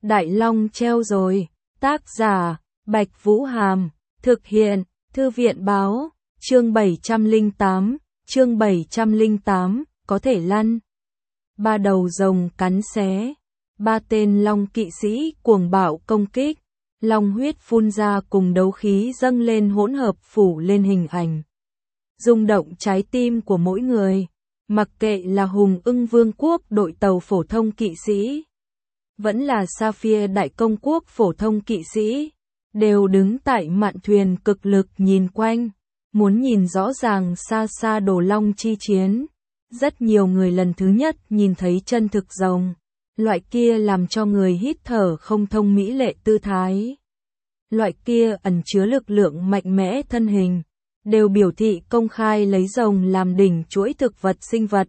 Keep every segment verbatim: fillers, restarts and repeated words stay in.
Đại Long treo rồi, tác giả, Bạch Vũ Hàm, thực hiện, Thư viện báo, chương bảy trăm lẻ tám, chương bảy trăm lẻ tám, có thể lăn. Ba đầu rồng cắn xé, ba tên long kỵ sĩ cuồng bạo công kích, long huyết phun ra cùng đấu khí dâng lên hỗn hợp phủ lên hình ảnh. Rung động trái tim của mỗi người, mặc kệ là Hùng Ưng Vương quốc đội tàu phổ thông kỵ sĩ, vẫn là Sapphire Đại Công quốc phổ thông kỵ sĩ, đều đứng tại mạn thuyền cực lực nhìn quanh, muốn nhìn rõ ràng xa xa đồ long chi chiến. Rất nhiều người lần thứ nhất nhìn thấy chân thực rồng, loại kia làm cho người hít thở không thông mỹ lệ tư thái. Loại kia ẩn chứa lực lượng mạnh mẽ thân hình, đều biểu thị công khai lấy rồng làm đỉnh chuỗi thực vật sinh vật.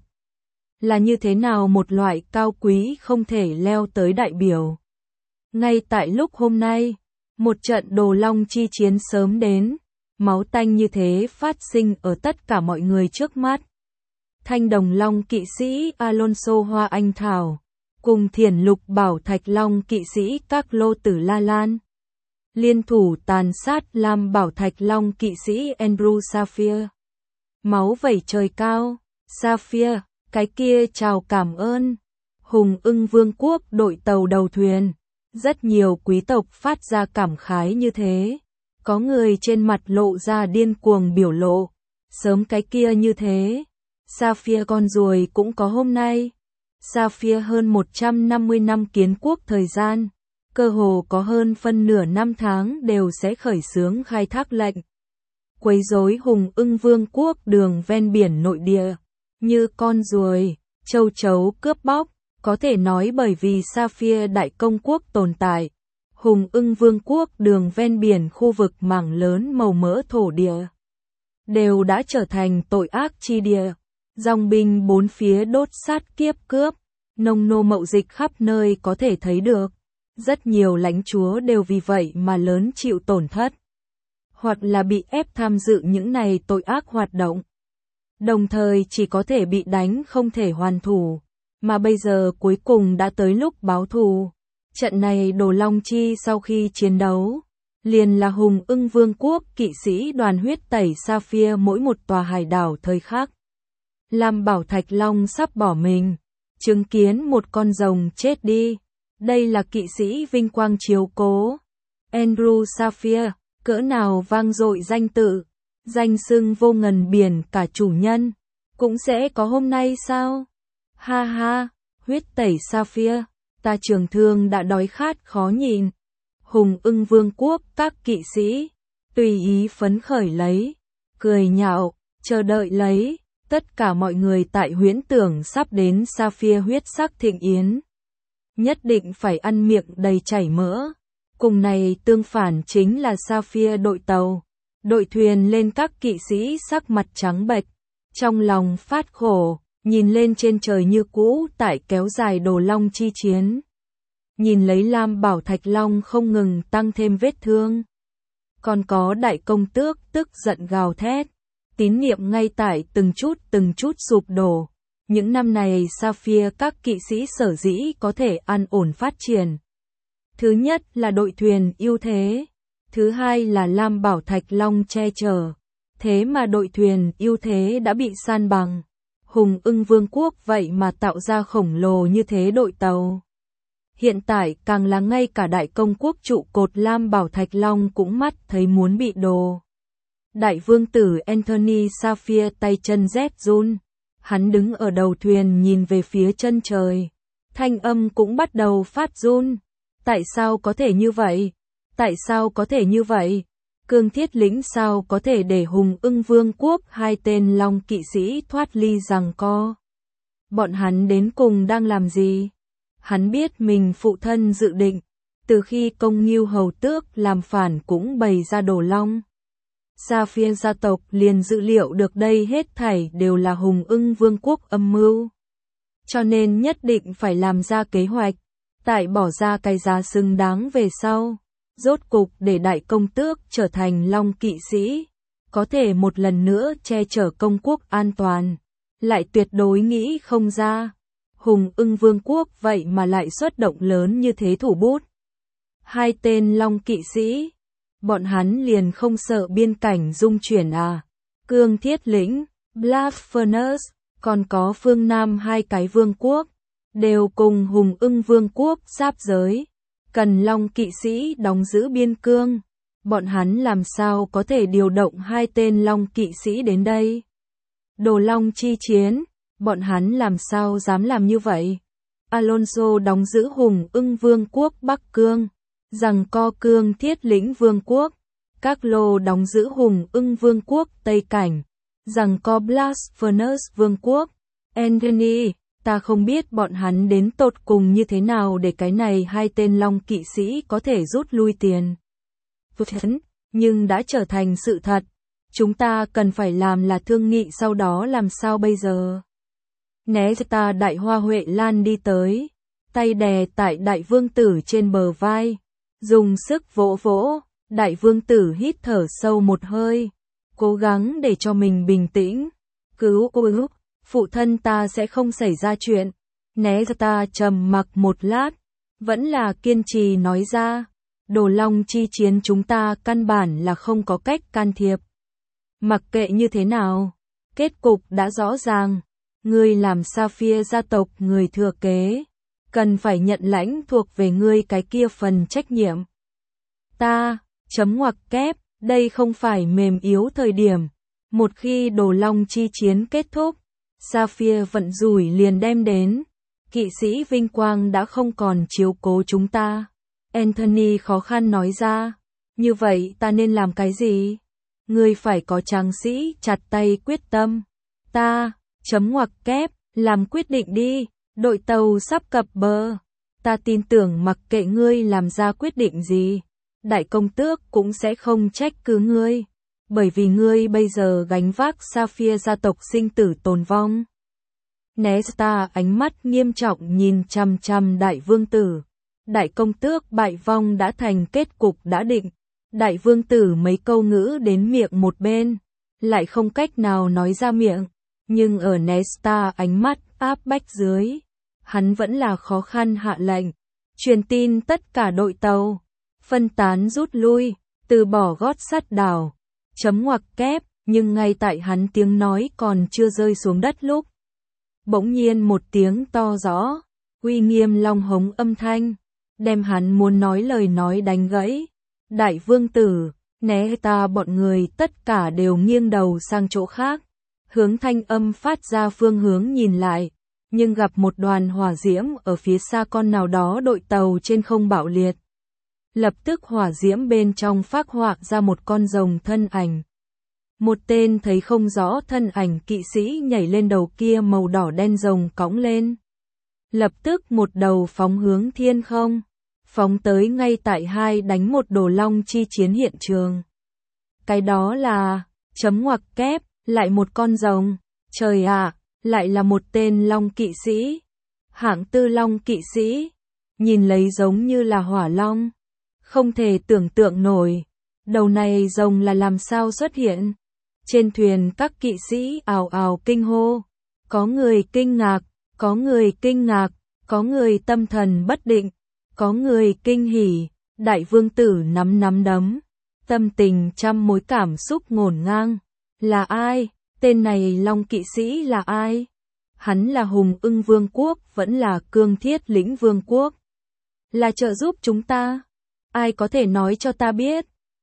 Là như thế nào một loại cao quý không thể leo tới đại biểu. Ngay tại lúc hôm nay, một trận đồ long chi chiến sớm đến, máu tanh như thế phát sinh ở tất cả mọi người trước mắt. Thanh đồng long kỵ sĩ Alonso Hoa Anh Thảo, cùng thiền lục bảo thạch long kỵ sĩ các lô tử La Lan, liên thủ tàn sát lam bảo thạch long kỵ sĩ Andrew Sapphire. Máu vẩy trời cao, Sapphire, cái kia chào cảm ơn. Hùng Ưng Vương quốc đội tàu đầu thuyền, rất nhiều quý tộc phát ra cảm khái như thế. Có người trên mặt lộ ra điên cuồng biểu lộ, sớm cái kia như thế. Sapphire con ruồi cũng có hôm nay. Sapphire hơn một trăm năm mươi năm kiến quốc thời gian, cơ hồ có hơn phân nửa năm tháng đều sẽ khởi xướng khai thác lệnh quấy rối Hùng Ưng Vương quốc đường ven biển nội địa, như con ruồi, châu chấu cướp bóc. Có thể nói bởi vì Sapphire Đại Công quốc tồn tại, Hùng Ưng Vương quốc đường ven biển khu vực mảng lớn màu mỡ thổ địa đều đã trở thành tội ác chi địa. Dòng binh bốn phía đốt sát kiếp cướp, nông nô mậu dịch khắp nơi có thể thấy được. Rất nhiều lãnh chúa đều vì vậy mà lớn chịu tổn thất, hoặc là bị ép tham dự những này tội ác hoạt động. Đồng thời chỉ có thể bị đánh không thể hoàn thủ, mà bây giờ cuối cùng đã tới lúc báo thù. Trận này đồ long chi sau khi chiến đấu, liền là Hùng Ưng Vương quốc kỵ sĩ đoàn huyết tẩy Sapphire mỗi một tòa hải đảo thời khắc. Lam bảo thạch long sắp bỏ mình, chứng kiến một con rồng chết đi. Đây là kỵ sĩ vinh quang chiếu cố. Andrew Sapphire, cỡ nào vang dội danh tự, danh xưng vô ngần biển cả chủ nhân, cũng sẽ có hôm nay sao? Ha ha, huyết tẩy Sapphire, ta trường thương đã đói khát khó nhịn. Hùng Ưng Vương quốc các kỵ sĩ, tùy ý phấn khởi lấy, cười nhạo, chờ đợi lấy. Tất cả mọi người tại huyễn tưởng sắp đến Sapphire huyết sắc thịnh yến, nhất định phải ăn miệng đầy chảy mỡ. Cùng này tương phản chính là Sapphire đội tàu, đội thuyền lên các kỵ sĩ sắc mặt trắng bệch, trong lòng phát khổ, nhìn lên trên trời như cũ tại kéo dài đồ long chi chiến. Nhìn lấy lam bảo thạch long không ngừng tăng thêm vết thương. Còn có đại công tước tức giận gào thét. Tín niệm ngay tại từng chút từng chút sụp đổ. Những năm này Sapphire các kỵ sĩ sở dĩ có thể an ổn phát triển. Thứ nhất là đội thuyền ưu thế. Thứ hai là lam bảo thạch long che chở. Thế mà đội thuyền ưu thế đã bị san bằng. Hùng Ưng Vương quốc vậy mà tạo ra khổng lồ như thế đội tàu. Hiện tại càng là ngay cả đại công quốc trụ cột lam bảo thạch long cũng mắt thấy muốn bị đồ. Đại vương tử Anthony Sapphire tay chân rét run. Hắn đứng ở đầu thuyền nhìn về phía chân trời. Thanh âm cũng bắt đầu phát run. Tại sao có thể như vậy? Tại sao có thể như vậy? Cương Thiết Lĩnh sao có thể để Hùng Ưng Vương quốc hai tên long kỵ sĩ thoát ly giằng co? Bọn hắn đến cùng đang làm gì? Hắn biết mình phụ thân dự định, từ khi công Ngưu hầu tước làm phản cũng bày ra đồ long. Sapphire gia tộc liền dự liệu được đây hết thảy đều là Hùng Ưng Vương quốc âm mưu. Cho nên nhất định phải làm ra kế hoạch, tại bỏ ra cái giá xứng đáng về sau. Rốt cục để đại công tước trở thành long kỵ sĩ, có thể một lần nữa che chở công quốc an toàn, lại tuyệt đối nghĩ không ra. Hùng Ưng Vương quốc vậy mà lại xuất động lớn như thế thủ bút. Hai tên Long kỵ sĩ, bọn hắn liền không sợ biên cảnh dung chuyển à? Cương Thiết Lĩnh, Black Furnace, còn có phương Nam hai cái vương quốc, đều cùng Hùng Ưng Vương quốc giáp giới, cần Long kỵ sĩ đóng giữ biên cương. Bọn hắn làm sao có thể điều động hai tên Long kỵ sĩ đến đây? Đồ Long chi chiến, bọn hắn làm sao dám làm như vậy? Alonso đóng giữ Hùng Ưng Vương quốc Bắc Cương, giằng co Cương Thiết Lĩnh Vương quốc. Carlo đóng giữ Hùng Ưng Vương quốc Tây Cảnh, giằng co Blast Furnace Vương quốc. Anthony, ta không biết bọn hắn đến tột cùng như thế nào để cái này hai tên Long kỵ sĩ có thể rút lui tiền. Nhưng đã trở thành sự thật. Chúng ta cần phải làm là thương nghị sau đó làm sao bây giờ. Nesta Đại Hoa Huệ Lan đi tới, tay đè tại Đại Vương Tử trên bờ vai, dùng sức vỗ vỗ. Đại Vương Tử hít thở sâu một hơi, cố gắng để cho mình bình tĩnh. Cứu cứu, phụ thân ta sẽ không xảy ra chuyện. Nesta trầm mặc một lát, vẫn là kiên trì nói ra. Đồ Long chi chiến chúng ta căn bản là không có cách can thiệp. Mặc kệ như thế nào, kết cục đã rõ ràng. Ngươi làm Sapphire gia tộc người thừa kế, cần phải nhận lãnh thuộc về ngươi cái kia phần trách nhiệm. Ta, chấm ngoặc kép, đây không phải mềm yếu thời điểm. Một khi Đồ Long chi chiến kết thúc, Sapphire vận rủi liền đem đến. Kỵ sĩ vinh quang đã không còn chiếu cố chúng ta. Anthony khó khăn nói ra. Như vậy ta nên làm cái gì? Ngươi phải có tráng sĩ chặt tay quyết tâm. Ta, chấm ngoặc kép, làm quyết định đi. Đội tàu sắp cập bờ. Ta tin tưởng mặc kệ ngươi làm ra quyết định gì, đại công tước cũng sẽ không trách cứ ngươi. Bởi vì ngươi bây giờ gánh vác Sapphire gia tộc sinh tử tồn vong. Nesta ánh mắt nghiêm trọng nhìn chằm chằm Đại Vương Tử. Đại công tước bại vong đã thành kết cục đã định. Đại Vương Tử mấy câu ngữ đến miệng một bên, lại không cách nào nói ra miệng. Nhưng ở Nesta ánh mắt áp bách dưới, hắn vẫn là khó khăn hạ lệnh. Truyền tin tất cả đội tàu, phân tán rút lui, từ bỏ gót sắt đảo. Chấm ngoặc kép, nhưng ngay tại hắn tiếng nói còn chưa rơi xuống đất lúc. Bỗng nhiên một tiếng to rõ, uy nghiêm long hống âm thanh, đem hắn muốn nói lời nói đánh gãy. Đại Vương Tử, Nesta bọn người tất cả đều nghiêng đầu sang chỗ khác, hướng thanh âm phát ra phương hướng nhìn lại, nhưng gặp một đoàn hỏa diễm ở phía xa con nào đó đội tàu trên không bạo liệt. Lập tức hỏa diễm bên trong phác họa ra một con rồng thân ảnh. Một tên thấy không rõ thân ảnh kỵ sĩ nhảy lên đầu kia màu đỏ đen rồng cõng lên. Lập tức một đầu phóng hướng thiên không, phóng tới ngay tại hai đánh một Đồ Long chi chiến hiện trường. Cái đó là, chấm ngoặc kép, lại một con rồng. Trời ạ, lại là một tên Long kỵ sĩ. Hạng tư Long kỵ sĩ, nhìn lấy giống như là hỏa long. Không thể tưởng tượng nổi, đầu này rồng là làm sao xuất hiện. Trên thuyền các kỵ sĩ ào ào kinh hô, có người kinh ngạc, có người kinh ngạc, có người tâm thần bất định, có người kinh hỉ. Đại Vương Tử nắm nắm đấm, tâm tình trăm mối cảm xúc ngổn ngang. Là ai? Tên này Long kỵ sĩ là ai? Hắn là Hùng Ưng Vương quốc, vẫn là Cương Thiết Lĩnh Vương quốc? Là trợ giúp chúng ta? Ai có thể nói cho ta biết?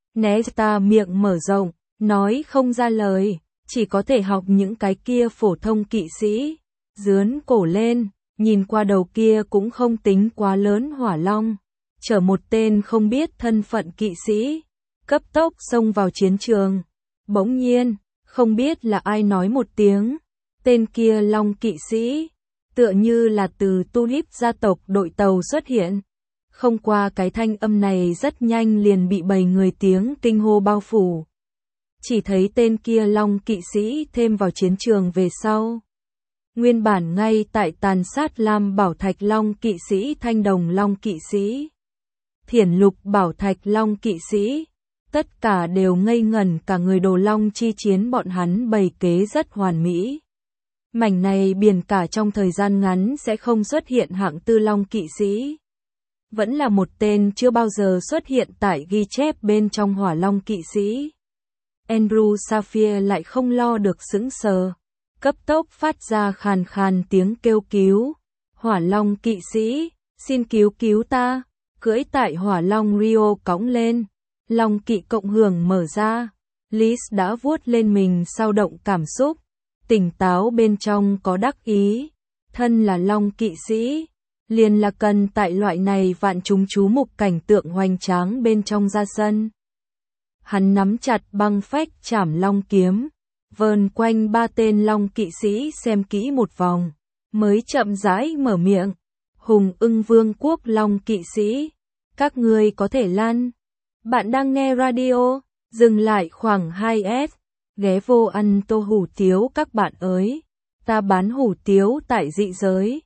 Nesta miệng mở rộng, nói không ra lời, chỉ có thể học những cái kia phổ thông kỵ sĩ. Dướn cổ lên, nhìn qua đầu kia cũng không tính quá lớn hỏa long, chở một tên không biết thân phận kỵ sĩ, cấp tốc xông vào chiến trường. Bỗng nhiên, không biết là ai nói một tiếng, tên kia Long kỵ sĩ, tựa như là từ Tulip gia tộc đội tàu xuất hiện. Không qua cái thanh âm này rất nhanh liền bị bầy người tiếng kinh hô bao phủ. Chỉ thấy tên kia Long kỵ sĩ thêm vào chiến trường về sau. Nguyên bản ngay tại tàn sát Lam Bảo Thạch Long kỵ sĩ Thanh Đồng Long kỵ sĩ, Thiển Lục Bảo Thạch Long kỵ sĩ, tất cả đều ngây ngẩn cả người. Đồ Long chi chiến bọn hắn bày kế rất hoàn mỹ. Mảnh này biển cả trong thời gian ngắn sẽ không xuất hiện hạng tư long kỵ sĩ. Vẫn là một tên chưa bao giờ xuất hiện tại ghi chép bên trong hỏa long kỵ sĩ. Andrew Sapphire lại không lo được sững sờ, cấp tốc phát ra khàn khàn tiếng kêu cứu. Hỏa long kỵ sĩ, xin cứu cứu ta, cưỡi tại hỏa long Rio cõng lên. Long kỵ cộng hưởng mở ra, Liz đã vuốt lên mình sao động cảm xúc, tỉnh táo bên trong có đắc ý. Thân là long kỵ sĩ, liền là cần tại loại này vạn chúng chú mục cảnh tượng hoành tráng bên trong ra sân. Hắn nắm chặt băng phách chảm long kiếm, vờn quanh ba tên long kỵ sĩ xem kỹ một vòng, mới chậm rãi mở miệng. Hùng ưng vương quốc long kỵ sĩ, các ngươi có thể lăn. Bạn đang nghe radio, dừng lại khoảng hai s, ghé vô ăn tô hủ tiếu các bạn ơi. Ta bán hủ tiếu tại dị giới.